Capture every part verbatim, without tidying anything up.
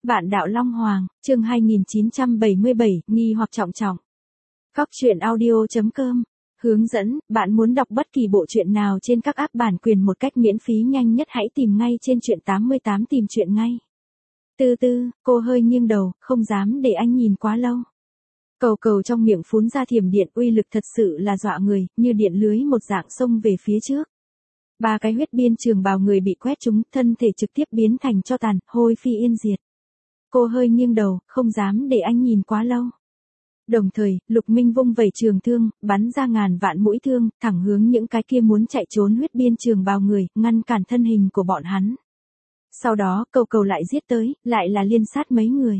Vạn đạo Long Hoàng, chương hai nghìn chín trăm bảy mươi bảy, nghi hoặc trọng trọng. Góc truyện audio chấm com. Hướng dẫn, bạn muốn đọc bất kỳ bộ truyện nào trên các app bản quyền một cách miễn phí nhanh nhất hãy tìm ngay trên truyện tám mươi tám tìm truyện ngay. Từ từ, cô hơi nghiêng đầu, không dám để anh nhìn quá lâu. Cầu cầu trong miệng phún ra thiểm điện uy lực thật sự là dọa người, như điện lưới một dạng xông về phía trước. Ba cái huyết biên trường bào người bị quét trúng, thân thể trực tiếp biến thành tro tàn, hôi phi yên diệt. Cô hơi nghiêng đầu, không dám để anh nhìn quá lâu. Đồng thời, Lục Minh vung vẩy trường thương, bắn ra ngàn vạn mũi thương, thẳng hướng những cái kia muốn chạy trốn huyết biên trường bào người, ngăn cản thân hình của bọn hắn. Sau đó, cầu cầu lại giết tới, lại là liên sát mấy người.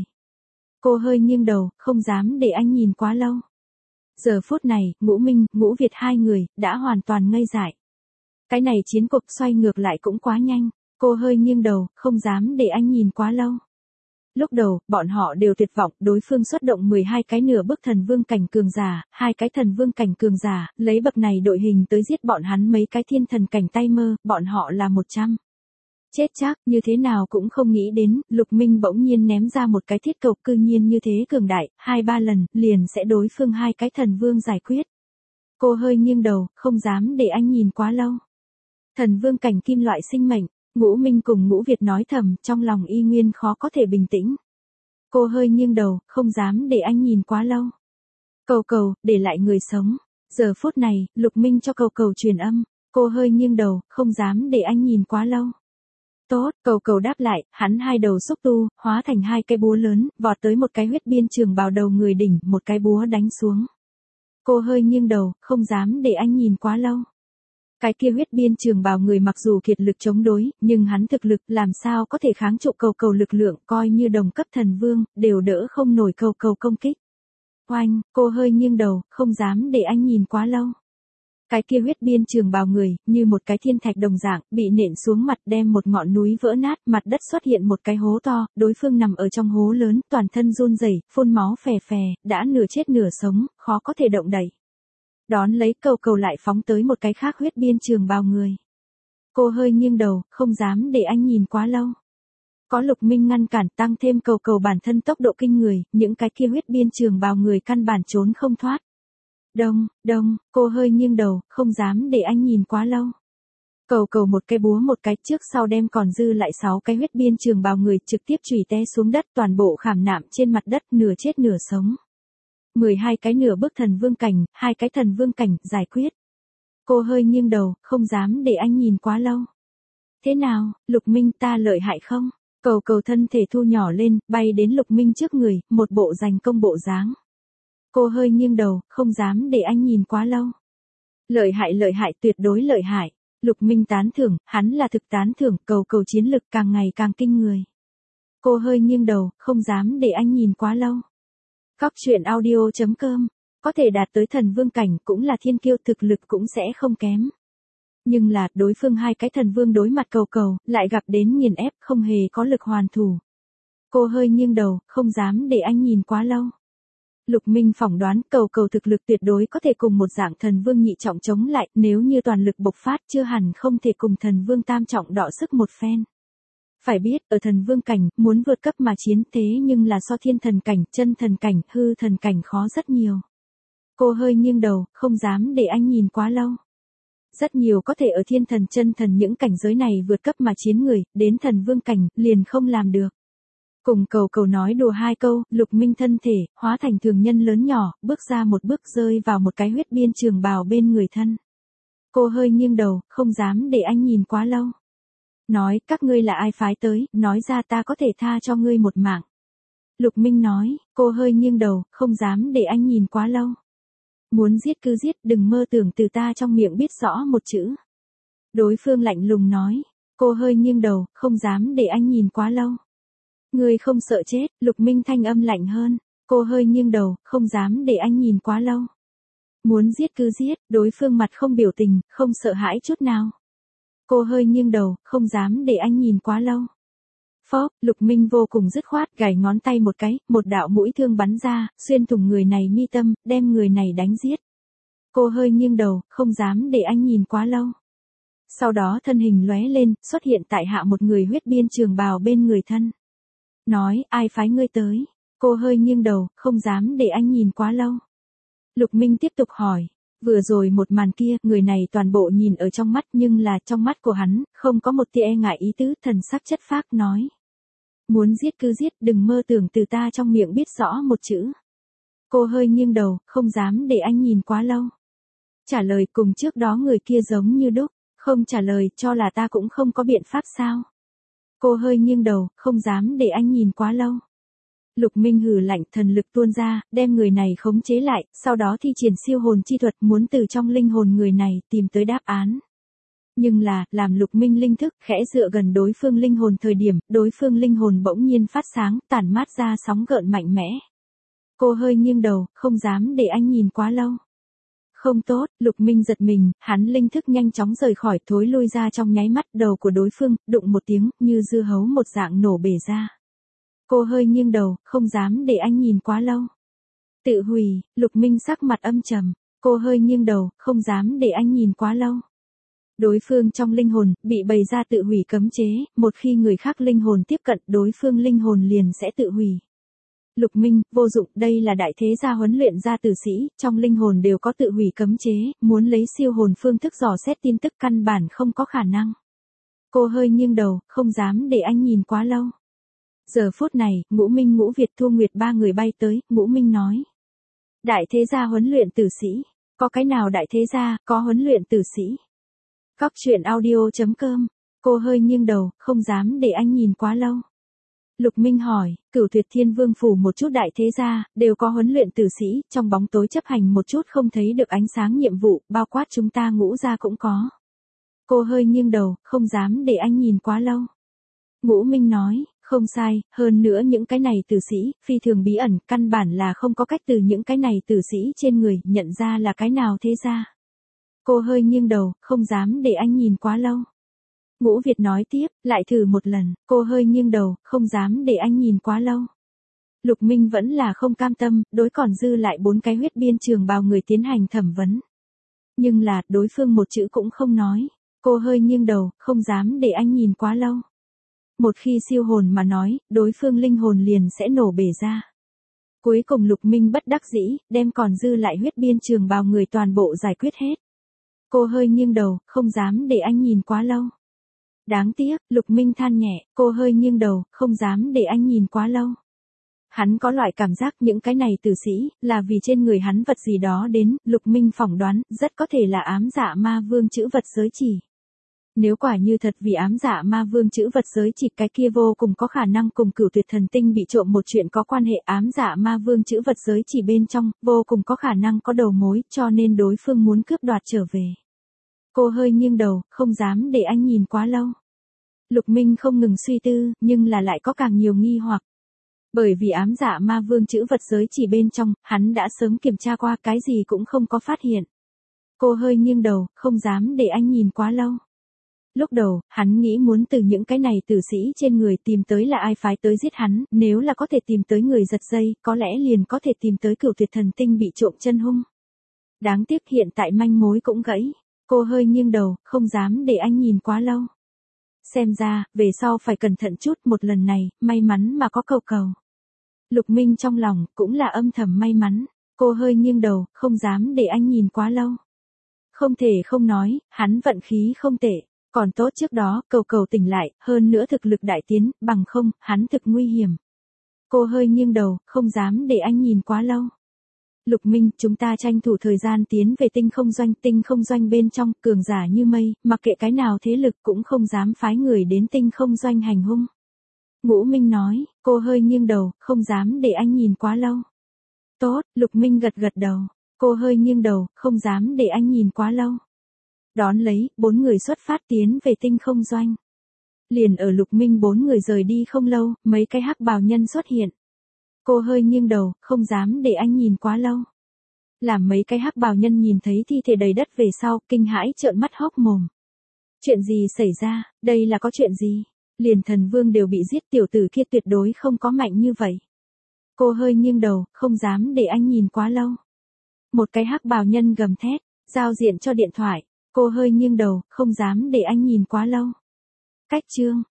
Cô hơi nghiêng đầu, không dám để anh nhìn quá lâu. Giờ phút này, Ngũ Minh, Ngũ Việt hai người, đã hoàn toàn ngây dại. Cái này chiến cuộc xoay ngược lại cũng quá nhanh. Cô hơi nghiêng đầu, không dám để anh nhìn quá lâu. Lúc đầu, bọn họ đều tuyệt vọng, đối phương xuất động mười hai cái nửa bước thần vương cảnh cường giả, hai cái thần vương cảnh cường giả, lấy bậc này đội hình tới giết bọn hắn mấy cái thiên thần cảnh tay mơ, bọn họ là một trăm. Chết chắc, như thế nào cũng không nghĩ đến, Lục Minh bỗng nhiên ném ra một cái thiết cầu cư nhiên như thế cường đại, hai ba lần, liền sẽ đối phương hai cái thần vương giải quyết. Cô hơi nghiêng đầu, không dám để anh nhìn quá lâu. Thần vương cảnh kim loại sinh mệnh. Ngũ Minh cùng Ngũ Việt nói thầm, trong lòng y nguyên khó có thể bình tĩnh. Cô hơi nghiêng đầu, không dám để anh nhìn quá lâu. Cầu cầu, để lại người sống. Giờ phút này, Lục Minh cho cầu cầu truyền âm. Cô hơi nghiêng đầu, không dám để anh nhìn quá lâu. Tốt, cầu cầu đáp lại, hắn hai đầu xúc tu, hóa thành hai cái búa lớn, vọt tới một cái huyết biên trường bào đầu người đỉnh, một cái búa đánh xuống. Cô hơi nghiêng đầu, không dám để anh nhìn quá lâu. Cái kia huyết biên trường bào người mặc dù kiệt lực chống đối, nhưng hắn thực lực làm sao có thể kháng trụ cầu cầu lực lượng, coi như đồng cấp thần vương, đều đỡ không nổi cầu cầu công kích. Oanh, cô hơi nghiêng đầu, không dám để anh nhìn quá lâu. Cái kia huyết biên trường bào người, như một cái thiên thạch đồng dạng, bị nện xuống mặt đem một ngọn núi vỡ nát, mặt đất xuất hiện một cái hố to, đối phương nằm ở trong hố lớn, toàn thân run rẩy, phun máu phè phè, đã nửa chết nửa sống, khó có thể động đậy. Đón lấy cầu cầu lại phóng tới một cái khác huyết biên trường bào người. Cô hơi nghiêng đầu, không dám để anh nhìn quá lâu. Có Lục Minh ngăn cản tăng thêm cầu cầu bản thân tốc độ kinh người, những cái kia huyết biên trường bào người căn bản trốn không thoát. Đông, đông, cô hơi nghiêng đầu, không dám để anh nhìn quá lâu. Cầu cầu một cái búa một cái trước sau đem còn dư lại sáu cái huyết biên trường bào người trực tiếp chủy té xuống đất toàn bộ khảm nạm trên mặt đất nửa chết nửa sống. mười hai cái nửa bước thần vương cảnh, hai cái thần vương cảnh, giải quyết. Cô hơi nghiêng đầu, không dám để anh nhìn quá lâu. Thế nào, Lục Minh ta lợi hại không? Cầu cầu thân thể thu nhỏ lên, bay đến Lục Minh trước người, một bộ giành công bộ dáng. Cô hơi nghiêng đầu, không dám để anh nhìn quá lâu. Lợi hại lợi hại tuyệt đối lợi hại. Lục Minh tán thưởng, hắn là thực tán thưởng, cầu cầu chiến lực càng ngày càng kinh người. Cô hơi nghiêng đầu, không dám để anh nhìn quá lâu. Góc truyện audio chấm com. Có thể đạt tới thần vương cảnh cũng là thiên kiêu, thực lực cũng sẽ không kém. Nhưng là, đối phương hai cái thần vương đối mặt cầu cầu, lại gặp đến nghiền ép, không hề có lực hoàn thủ. Cô hơi nghiêng đầu, không dám để anh nhìn quá lâu. Lục Minh phỏng đoán cầu cầu thực lực tuyệt đối có thể cùng một dạng thần vương nhị trọng chống lại, nếu như toàn lực bộc phát chưa hẳn không thể cùng thần vương tam trọng đọ sức một phen. Phải biết, ở thần vương cảnh, muốn vượt cấp mà chiến thế nhưng là so thiên thần cảnh, chân thần cảnh, hư thần cảnh khó rất nhiều. Cô hơi nghiêng đầu, không dám để anh nhìn quá lâu. Rất nhiều có thể ở thiên thần chân thần những cảnh giới này vượt cấp mà chiến người, đến thần vương cảnh, liền không làm được. Cùng cầu cầu nói đùa hai câu, Lục Minh thân thể, hóa thành thường nhân lớn nhỏ, bước ra một bước rơi vào một cái huyết biên trường bào bên người thân. Cô hơi nghiêng đầu, không dám để anh nhìn quá lâu. Nói, các ngươi là ai phái tới, nói ra ta có thể tha cho ngươi một mạng. Lục Minh nói, cô hơi nghiêng đầu, không dám để anh nhìn quá lâu. Muốn giết cứ giết, đừng mơ tưởng từ ta trong miệng biết rõ một chữ. Đối phương lạnh lùng nói, cô hơi nghiêng đầu, không dám để anh nhìn quá lâu. Ngươi không sợ chết, Lục Minh thanh âm lạnh hơn, cô hơi nghiêng đầu, không dám để anh nhìn quá lâu. Muốn giết cứ giết, đối phương mặt không biểu tình, không sợ hãi chút nào. Cô hơi nghiêng đầu, không dám để anh nhìn quá lâu. Phóp, Lục Minh vô cùng dứt khoát, gảy ngón tay một cái, một đạo mũi thương bắn ra, xuyên thủng người này mi tâm, đem người này đánh giết. Cô hơi nghiêng đầu, không dám để anh nhìn quá lâu. Sau đó thân hình lóe lên, xuất hiện tại hạ một người huyết biên trường bào bên người thân. Nói, ai phái ngươi tới? Cô hơi nghiêng đầu, không dám để anh nhìn quá lâu. Lục Minh tiếp tục hỏi. Vừa rồi một màn kia, người này toàn bộ nhìn ở trong mắt nhưng là trong mắt của hắn, không có một tia e ngại ý tứ, thần sắc chất phác nói. Muốn giết cứ giết, đừng mơ tưởng từ ta trong miệng biết rõ một chữ. Cô hơi nghiêng đầu, không dám để anh nhìn quá lâu. Trả lời cùng trước đó người kia giống như đúc, không trả lời cho là ta cũng không có biện pháp sao. Cô hơi nghiêng đầu, không dám để anh nhìn quá lâu. Lục Minh hừ lạnh, thần lực tuôn ra, đem người này khống chế lại, sau đó thi triển siêu hồn chi thuật muốn từ trong linh hồn người này tìm tới đáp án. Nhưng là, làm Lục Minh linh thức, khẽ dựa gần đối phương linh hồn thời điểm, đối phương linh hồn bỗng nhiên phát sáng, tản mát ra sóng gợn mạnh mẽ. Cô hơi nghiêng đầu, không dám để anh nhìn quá lâu. Không tốt, Lục Minh giật mình, hắn linh thức nhanh chóng rời khỏi, thối lui ra trong nháy mắt, đầu của đối phương, đụng một tiếng, như dưa hấu một dạng nổ bể ra. Cô hơi nghiêng đầu, không dám để anh nhìn quá lâu. Tự hủy, Lục Minh sắc mặt âm trầm, cô hơi nghiêng đầu, không dám để anh nhìn quá lâu. Đối phương trong linh hồn, bị bày ra tự hủy cấm chế, một khi người khác linh hồn tiếp cận, đối phương linh hồn liền sẽ tự hủy. Lục Minh, vô dụng, đây là đại thế gia huấn luyện ra tử sĩ, trong linh hồn đều có tự hủy cấm chế, muốn lấy siêu hồn phương thức dò xét tin tức căn bản không có khả năng. Cô hơi nghiêng đầu, không dám để anh nhìn quá lâu. Giờ phút này, Ngũ Minh Ngũ Việt Thu Nguyệt ba người bay tới, Ngũ Minh nói. Đại thế gia huấn luyện tử sĩ, có cái nào đại thế gia, có huấn luyện tử sĩ? Cóc truyện audio chấm com, cô hơi nghiêng đầu, không dám để anh nhìn quá lâu. Lục Minh hỏi, Cửu Tuyệt Thiên Vương phủ một chút đại thế gia, đều có huấn luyện tử sĩ, trong bóng tối chấp hành một chút không thấy được ánh sáng nhiệm vụ, bao quát chúng ta Ngũ gia cũng có. Cô hơi nghiêng đầu, không dám để anh nhìn quá lâu. Ngũ Minh nói, không sai, hơn nữa những cái này tử sĩ, phi thường bí ẩn, căn bản là không có cách từ những cái này tử sĩ trên người, nhận ra là cái nào thế gia. Cô hơi nghiêng đầu, không dám để anh nhìn quá lâu. Ngũ Việt nói tiếp, lại thử một lần, cô hơi nghiêng đầu, không dám để anh nhìn quá lâu. Lục Minh vẫn là không cam tâm, đối còn dư lại bốn cái huyết biên trường bào người tiến hành thẩm vấn. Nhưng là, đối phương một chữ cũng không nói. Cô hơi nghiêng đầu, không dám để anh nhìn quá lâu. Một khi siêu hồn mà nói, đối phương linh hồn liền sẽ nổ bể ra. Cuối cùng Lục Minh bất đắc dĩ, đem còn dư lại huyết biên trường bào người toàn bộ giải quyết hết. Cô hơi nghiêng đầu, không dám để anh nhìn quá lâu. Đáng tiếc, Lục Minh than nhẹ, cô hơi nghiêng đầu, không dám để anh nhìn quá lâu. Hắn có loại cảm giác những cái này tử sĩ, là vì trên người hắn vật gì đó đến, Lục Minh phỏng đoán, rất có thể là ám dạ ma vương chữ vật giới chỉ. Nếu quả như thật vì ám dạ ma vương chữ vật giới chỉ, cái kia vô cùng có khả năng cùng Cửu Tuyệt Thần Tinh bị trộm một chuyện có quan hệ, ám dạ ma vương chữ vật giới chỉ bên trong, vô cùng có khả năng có đầu mối, cho nên đối phương muốn cướp đoạt trở về. Cô hơi nghiêng đầu, không dám để anh nhìn quá lâu. Lục Minh không ngừng suy tư, nhưng là lại có càng nhiều nghi hoặc. Bởi vì ám dạ ma vương chữ vật giới chỉ bên trong, hắn đã sớm kiểm tra qua, cái gì cũng không có phát hiện. Cô hơi nghiêng đầu, không dám để anh nhìn quá lâu. Lúc đầu, hắn nghĩ muốn từ những cái này tử sĩ trên người tìm tới là ai phái tới giết hắn, nếu là có thể tìm tới người giật dây, có lẽ liền có thể tìm tới Cửu Tuyệt Thần Tinh bị trộm chân hung. Đáng tiếc hiện tại manh mối cũng gãy. Cô hơi nghiêng đầu, không dám để anh nhìn quá lâu. Xem ra, về sau phải cẩn thận chút, một lần này, may mắn mà có cầu cầu. Lục Minh trong lòng, cũng là âm thầm may mắn. Cô hơi nghiêng đầu, không dám để anh nhìn quá lâu. Không thể không nói, hắn vận khí không tệ. Còn tốt trước đó, cầu cầu tỉnh lại, hơn nữa thực lực đại tiến, bằng không, hắn thực nguy hiểm. Cô hơi nghiêng đầu, không dám để anh nhìn quá lâu. Lục Minh, chúng ta tranh thủ thời gian tiến về tinh không doanh, tinh không doanh bên trong, cường giả như mây, mặc kệ cái nào thế lực cũng không dám phái người đến tinh không doanh hành hung. Ngũ Minh nói, cô hơi nghiêng đầu, không dám để anh nhìn quá lâu. Tốt, Lục Minh gật gật đầu, cô hơi nghiêng đầu, không dám để anh nhìn quá lâu. Đón lấy, bốn người xuất phát tiến về tinh không doanh. Liền ở Lục Minh bốn người rời đi không lâu, mấy cái hắc bào nhân xuất hiện. Cô hơi nghiêng đầu, không dám để anh nhìn quá lâu. Làm mấy cái hắc bào nhân nhìn thấy thi thể đầy đất về sau, kinh hãi trợn mắt hốc mồm. Chuyện gì xảy ra, đây là có chuyện gì? Liền thần vương đều bị giết, tiểu tử kia tuyệt đối không có mạnh như vậy. Cô hơi nghiêng đầu, không dám để anh nhìn quá lâu. Một cái hắc bào nhân gầm thét, giao diện cho điện thoại. Cô hơi nghiêng đầu, không dám để anh nhìn quá lâu. Cách chương.